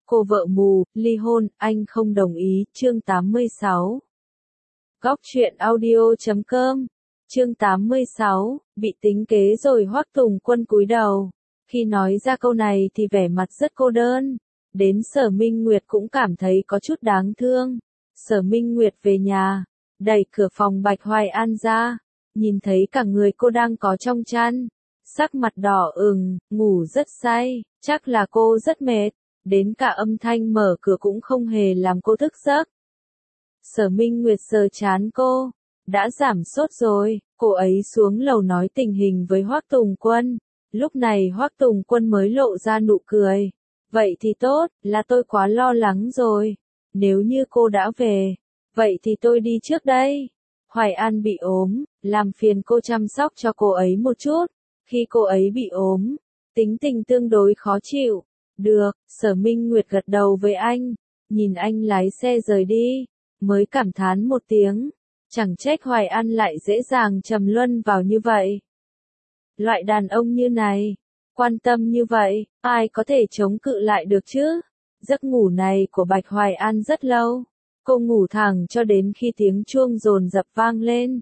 Cô vợ mù, ly hôn, anh không đồng ý, chương 86. Góc truyện audio.com, chương 86, bị tính kế rồi Hoắc Tùng Quân cúi đầu. Khi nói ra câu này thì vẻ mặt rất cô đơn. Đến Sở Minh Nguyệt cũng cảm thấy có chút đáng thương. Sở Minh Nguyệt về nhà, đẩy cửa phòng Bạch Hoài An ra, nhìn thấy cả người cô đang có trong chăn. Sắc mặt đỏ ửng, ngủ rất say, chắc là cô rất mệt. Đến cả âm thanh mở cửa cũng không hề làm cô thức giấc. Sở Minh Nguyệt sờ trán cô, đã giảm sốt rồi, cô ấy xuống lầu nói tình hình với Hoắc Tùng Quân. Lúc này Hoắc Tùng Quân mới lộ ra nụ cười. Vậy thì tốt, là tôi quá lo lắng rồi. Nếu như cô đã về, vậy thì tôi đi trước đây. Hoài An bị ốm, làm phiền cô chăm sóc cho cô ấy một chút. Khi cô ấy bị ốm, tính tình tương đối khó chịu. Được, Sở Minh Nguyệt gật đầu với anh, nhìn anh lái xe rời đi, mới cảm thán một tiếng, chẳng trách Hoài An lại dễ dàng trầm luân vào như vậy. Loại đàn ông như này, quan tâm như vậy, ai có thể chống cự lại được chứ? Giấc ngủ này của Bạch Hoài An rất lâu, cô ngủ thẳng cho đến khi tiếng chuông dồn dập vang lên.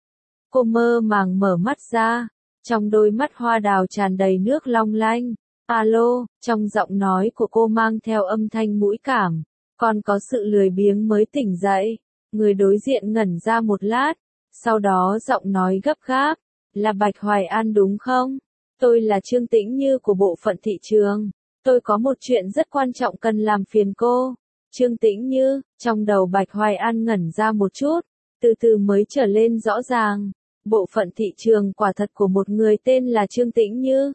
Cô mơ màng mở mắt ra, trong đôi mắt hoa đào tràn đầy nước long lanh. Alo, trong giọng nói của cô mang theo âm thanh mũi cảm, còn có sự lười biếng mới tỉnh dậy. Người đối diện ngẩn ra một lát, sau đó giọng nói gấp gáp, là Bạch Hoài An đúng không? Tôi là Trương Tĩnh Như của bộ phận thị trường. Tôi có một chuyện rất quan trọng cần làm phiền cô. Trương Tĩnh Như, trong đầu Bạch Hoài An ngẩn ra một chút, từ từ mới trở lên rõ ràng. Bộ phận thị trường quả thật của một người tên là Trương Tĩnh Như.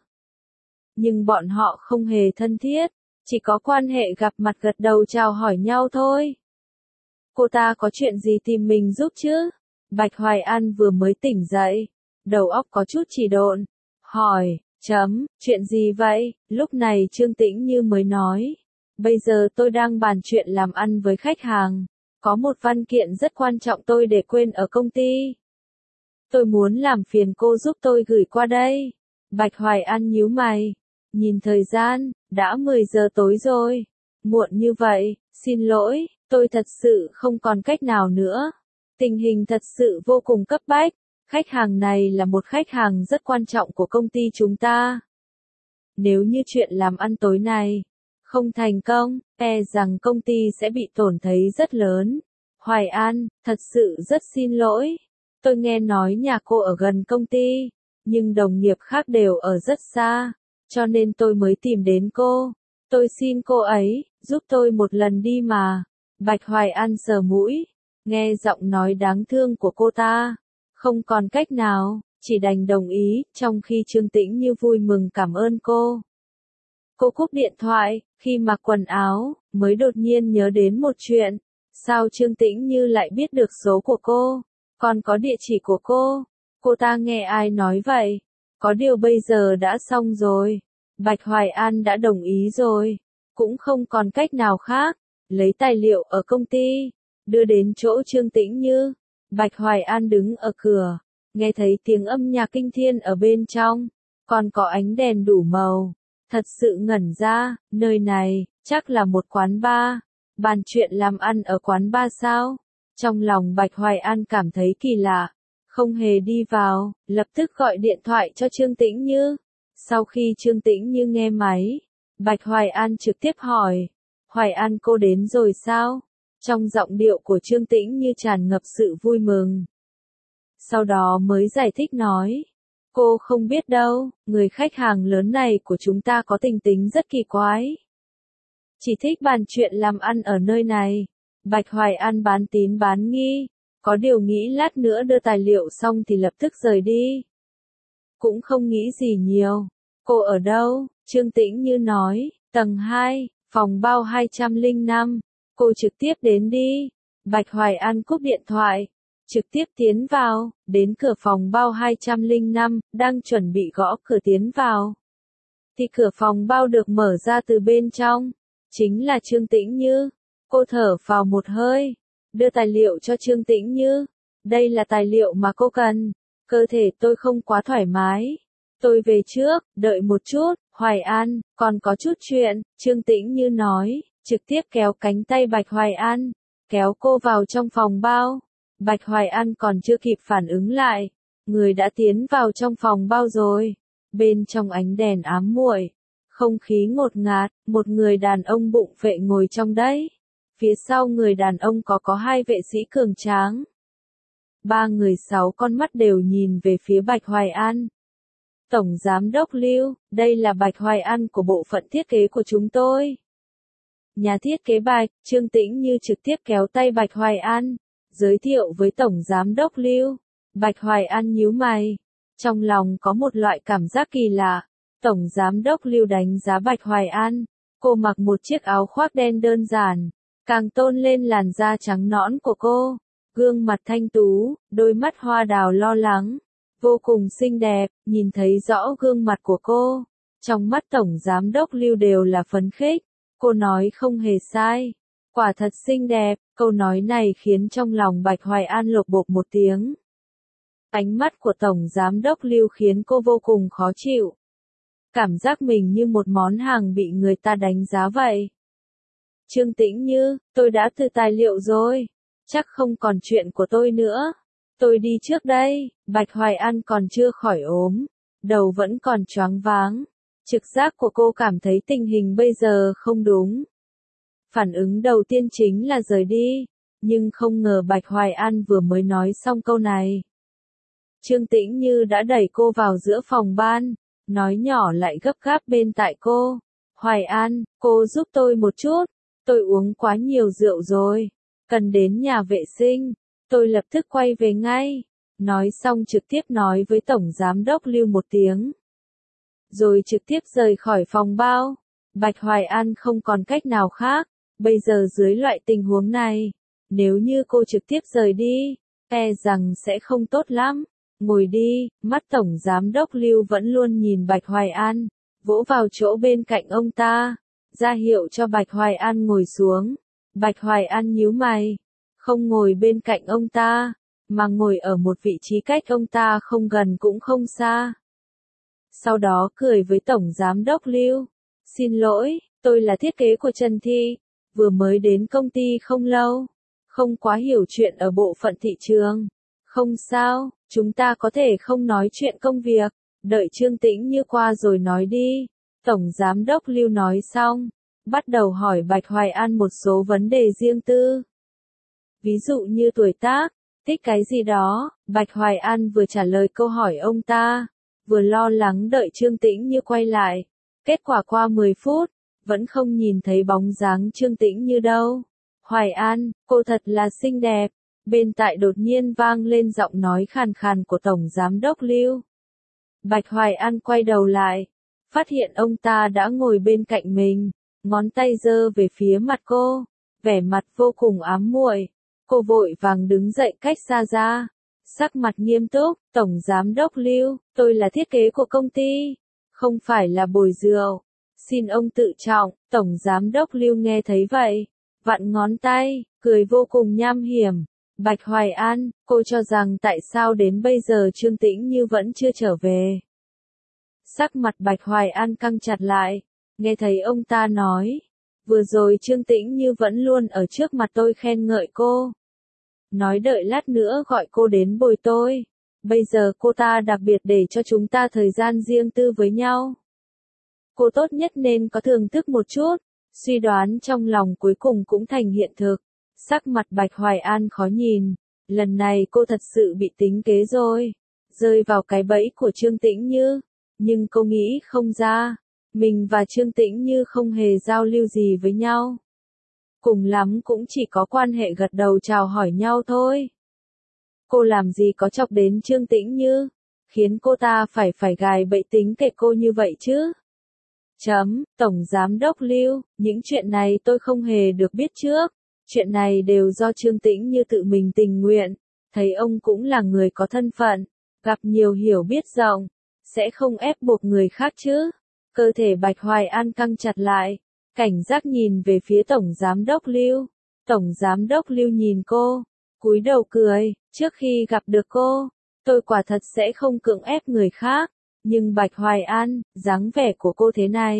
Nhưng bọn họ không hề thân thiết, chỉ có quan hệ gặp mặt gật đầu chào hỏi nhau thôi. Cô ta có chuyện gì tìm mình giúp chứ? Bạch Hoài An vừa mới tỉnh dậy, đầu óc có chút trì độn, hỏi, chuyện gì vậy? Lúc này Trương Tĩnh Như mới nói, bây giờ tôi đang bàn chuyện làm ăn với khách hàng, có một văn kiện rất quan trọng tôi để quên ở công ty. Tôi muốn làm phiền cô giúp tôi gửi qua đây. Bạch Hoài An nhíu mày. Nhìn thời gian, đã 10 giờ tối rồi. Muộn như vậy, xin lỗi, tôi thật sự không còn cách nào nữa. Tình hình thật sự vô cùng cấp bách. Khách hàng này là một khách hàng rất quan trọng của công ty chúng ta. Nếu như chuyện làm ăn tối nay không thành công, e rằng công ty sẽ bị tổn thấy rất lớn. Hoài An, thật sự rất xin lỗi. Tôi nghe nói nhà cô ở gần công ty, nhưng đồng nghiệp khác đều ở rất xa. Cho nên tôi mới tìm đến cô. Tôi xin cô ấy, giúp tôi một lần đi mà. Bạch Hoài An sờ mũi, nghe giọng nói đáng thương của cô ta. Không còn cách nào, chỉ đành đồng ý, trong khi Trương Tĩnh Như vui mừng cảm ơn cô. Cô cúp điện thoại, khi mặc quần áo, mới đột nhiên nhớ đến một chuyện. Sao Trương Tĩnh Như lại biết được số của cô, còn có địa chỉ của cô? Cô ta nghe ai nói vậy? Có điều bây giờ đã xong rồi. Bạch Hoài An đã đồng ý rồi. Cũng không còn cách nào khác. Lấy tài liệu ở công ty, đưa đến chỗ Trương Tĩnh Như. Bạch Hoài An đứng ở cửa, nghe thấy tiếng âm nhạc kinh thiên ở bên trong. Còn có ánh đèn đủ màu. Thật sự ngẩn ra, nơi này, chắc là một quán bar. Bàn chuyện làm ăn ở quán bar sao? Trong lòng Bạch Hoài An cảm thấy kỳ lạ. Không hề đi vào, lập tức gọi điện thoại cho Trương Tĩnh Như. Sau khi Trương Tĩnh Như nghe máy, Bạch Hoài An trực tiếp hỏi, Hoài An cô đến rồi sao? Trong giọng điệu của Trương Tĩnh Như tràn ngập sự vui mừng. Sau đó mới giải thích nói, cô không biết đâu, người khách hàng lớn này của chúng ta có tình tính rất kỳ quái. Chỉ thích bàn chuyện làm ăn ở nơi này. Bạch Hoài An bán tín bán nghi. Có điều nghĩ lát nữa đưa tài liệu xong thì lập tức rời đi. Cũng không nghĩ gì nhiều. Cô ở đâu? Trương Tĩnh Như nói, tầng 2, phòng bao 205. Cô trực tiếp đến đi. Bạch Hoài An cúp điện thoại, trực tiếp tiến vào, đến cửa phòng bao 205, đang chuẩn bị gõ cửa tiến vào. Thì cửa phòng bao được mở ra từ bên trong. Chính là Trương Tĩnh Như. Cô thở vào một hơi, đưa tài liệu cho Trương Tĩnh Như. Đây là tài liệu mà cô cần. Cơ thể tôi không quá thoải mái. Tôi về trước, đợi một chút, Hoài An, còn có chút chuyện, Trương Tĩnh Như nói, trực tiếp kéo cánh tay Bạch Hoài An, kéo cô vào trong phòng bao. Bạch Hoài An còn chưa kịp phản ứng lại, người đã tiến vào trong phòng bao rồi. Bên trong ánh đèn ám muội, không khí ngột ngạt, một người đàn ông bụng phệ ngồi trong đấy. Phía sau người đàn ông có hai vệ sĩ cường tráng. Ba người sáu con mắt đều nhìn về phía Bạch Hoài An. Tổng Giám đốc Lưu, đây là Bạch Hoài An của bộ phận thiết kế của chúng tôi. Nhà thiết kế Bạch, Trương Tĩnh Như trực tiếp kéo tay Bạch Hoài An, giới thiệu với Tổng Giám đốc Lưu. Bạch Hoài An nhíu mày, trong lòng có một loại cảm giác kỳ lạ. Tổng Giám đốc Lưu đánh giá Bạch Hoài An, cô mặc một chiếc áo khoác đen đơn giản, càng tôn lên làn da trắng nõn của cô. Gương mặt thanh tú, đôi mắt hoa đào lo lắng, vô cùng xinh đẹp, nhìn thấy rõ gương mặt của cô. Trong mắt Tổng Giám đốc Lưu đều là phấn khích, cô nói không hề sai. Quả thật xinh đẹp, câu nói này khiến trong lòng Bạch Hoài An lột bột một tiếng. Ánh mắt của Tổng Giám đốc Lưu khiến cô vô cùng khó chịu. Cảm giác mình như một món hàng bị người ta đánh giá vậy. Trương Tĩnh Như, tôi đã từ tài liệu rồi. Chắc không còn chuyện của tôi nữa. Tôi đi trước đây. Bạch Hoài An còn chưa khỏi ốm, đầu vẫn còn choáng váng. Trực giác của cô cảm thấy tình hình bây giờ không đúng. Phản ứng đầu tiên chính là rời đi, nhưng không ngờ Bạch Hoài An vừa mới nói xong câu này. Trương Tĩnh Như đã đẩy cô vào giữa phòng ban, nói nhỏ lại gấp gáp bên tai cô. Hoài An, cô giúp tôi một chút, tôi uống quá nhiều rượu rồi, cần đến nhà vệ sinh, tôi lập tức quay về ngay. Nói xong trực tiếp nói với Tổng Giám đốc Lưu một tiếng, rồi trực tiếp rời khỏi phòng bao. Bạch Hoài An không còn cách nào khác, bây giờ dưới loại tình huống này, nếu như cô trực tiếp rời đi, e rằng sẽ không tốt lắm. Ngồi đi, mắt Tổng Giám đốc Lưu vẫn luôn nhìn Bạch Hoài An, vỗ vào chỗ bên cạnh ông ta, ra hiệu cho Bạch Hoài An ngồi xuống. Bạch Hoài An nhíu mày, không ngồi bên cạnh ông ta, mà ngồi ở một vị trí cách ông ta không gần cũng không xa. Sau đó cười với Tổng Giám đốc Lưu, xin lỗi, tôi là thiết kế của Trần Thi, vừa mới đến công ty không lâu, không quá hiểu chuyện ở bộ phận thị trường. Không sao, chúng ta có thể không nói chuyện công việc, đợi Trương Tĩnh Như qua rồi nói đi. Tổng Giám đốc Lưu nói xong, bắt đầu hỏi Bạch Hoài An một số vấn đề riêng tư. Ví dụ như tuổi tác, thích cái gì đó. Bạch Hoài An vừa trả lời câu hỏi ông ta, vừa lo lắng đợi Trương Tĩnh Như quay lại. Kết quả qua 10 phút, vẫn không nhìn thấy bóng dáng Trương Tĩnh Như đâu. Hoài An, cô thật là xinh đẹp. Bên tai đột nhiên vang lên giọng nói khàn khàn của Tổng Giám đốc Lưu. Bạch Hoài An quay đầu lại, phát hiện ông ta đã ngồi bên cạnh mình, ngón tay giơ về phía mặt cô, vẻ mặt vô cùng ám muội. Cô vội vàng đứng dậy cách xa ra, sắc mặt nghiêm túc. Tổng Giám đốc Lưu, tôi là thiết kế của công ty, không phải là bồi rượu, xin ông tự trọng. Tổng Giám đốc Lưu nghe thấy vậy, vặn ngón tay, cười vô cùng nham hiểm. Bạch Hoài An, cô cho rằng tại sao đến bây giờ Trương Tĩnh Như vẫn chưa trở về? Sắc mặt Bạch Hoài An căng chặt lại, nghe thấy ông ta nói, vừa rồi Trương Tĩnh Như vẫn luôn ở trước mặt tôi khen ngợi cô. Nói đợi lát nữa gọi cô đến bồi tôi. Bây giờ cô ta đặc biệt để cho chúng ta thời gian riêng tư với nhau. Cô tốt nhất nên có thưởng thức một chút. Suy đoán trong lòng cuối cùng cũng thành hiện thực. Sắc mặt Bạch Hoài An khó nhìn. Lần này cô thật sự bị tính kế rồi. Rơi vào cái bẫy của Trương Tĩnh Như. Nhưng cô nghĩ không ra. Mình và Trương Tĩnh Như không hề giao lưu gì với nhau. Cùng lắm cũng chỉ có quan hệ gật đầu chào hỏi nhau thôi. Cô làm gì có chọc đến Trương Tĩnh Như, khiến cô ta phải gài bẫy tính kệ cô như vậy chứ? Tổng Giám đốc Lưu, những chuyện này tôi không hề được biết trước. Chuyện này đều do Trương Tĩnh Như tự mình tình nguyện. Thấy ông cũng là người có thân phận, gặp nhiều hiểu biết rộng, sẽ không ép buộc người khác chứ. Cơ thể Bạch Hoài An căng chặt lại, cảnh giác nhìn về phía Tổng Giám đốc Lưu. Tổng Giám đốc Lưu nhìn cô, cúi đầu cười, trước khi gặp được cô, tôi quả thật sẽ không cưỡng ép người khác. Nhưng Bạch Hoài An, dáng vẻ của cô thế này,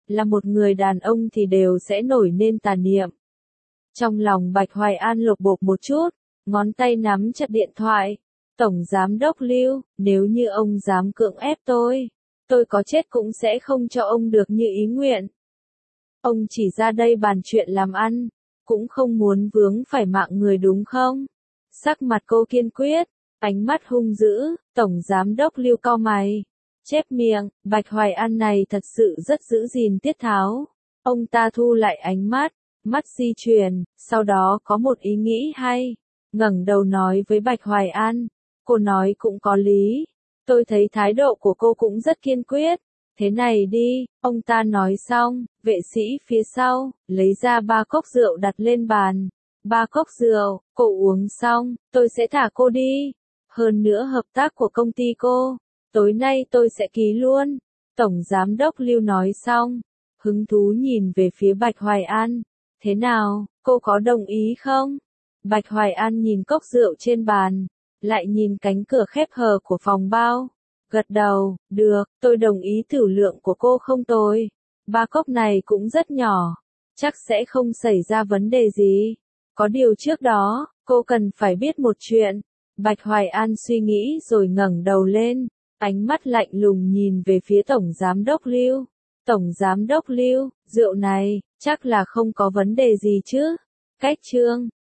là một người đàn ông thì đều sẽ nổi nên tà niệm. Trong lòng Bạch Hoài An lột bột một chút, ngón tay nắm chặt điện thoại. Tổng Giám đốc Lưu, nếu như ông dám cưỡng ép tôi có chết cũng sẽ không cho ông được như ý nguyện. Ông chỉ ra đây bàn chuyện làm ăn, cũng không muốn vướng phải mạng người đúng không? Sắc mặt cô kiên quyết, ánh mắt hung dữ, Tổng Giám đốc Lưu cau mày. Chép miệng, Bạch Hoài An này thật sự rất giữ gìn tiết tháo. Ông ta thu lại ánh mắt, mắt di chuyển, sau đó có một ý nghĩ hay. Ngẩng đầu nói với Bạch Hoài An, cô nói cũng có lý. Tôi thấy thái độ của cô cũng rất kiên quyết. Thế này đi, ông ta nói xong, vệ sĩ phía sau, lấy ra 3 cốc rượu đặt lên bàn. 3 cốc rượu, cô uống xong, tôi sẽ thả cô đi. Hơn nữa hợp tác của công ty cô, tối nay tôi sẽ ký luôn. Tổng Giám đốc Lưu nói xong, hứng thú nhìn về phía Bạch Hoài An. Thế nào, cô có đồng ý không? Bạch Hoài An nhìn cốc rượu trên bàn, lại nhìn cánh cửa khép hờ của phòng bao. Gật đầu, được, tôi đồng ý thử lượng của cô không tồi. 3 cốc này cũng rất nhỏ, chắc sẽ không xảy ra vấn đề gì. Có điều trước đó, cô cần phải biết một chuyện. Bạch Hoài An suy nghĩ rồi ngẩng đầu lên, ánh mắt lạnh lùng nhìn về phía Tổng Giám đốc Lưu. Tổng Giám đốc Lưu, rượu này, chắc là không có vấn đề gì chứ? Cách chương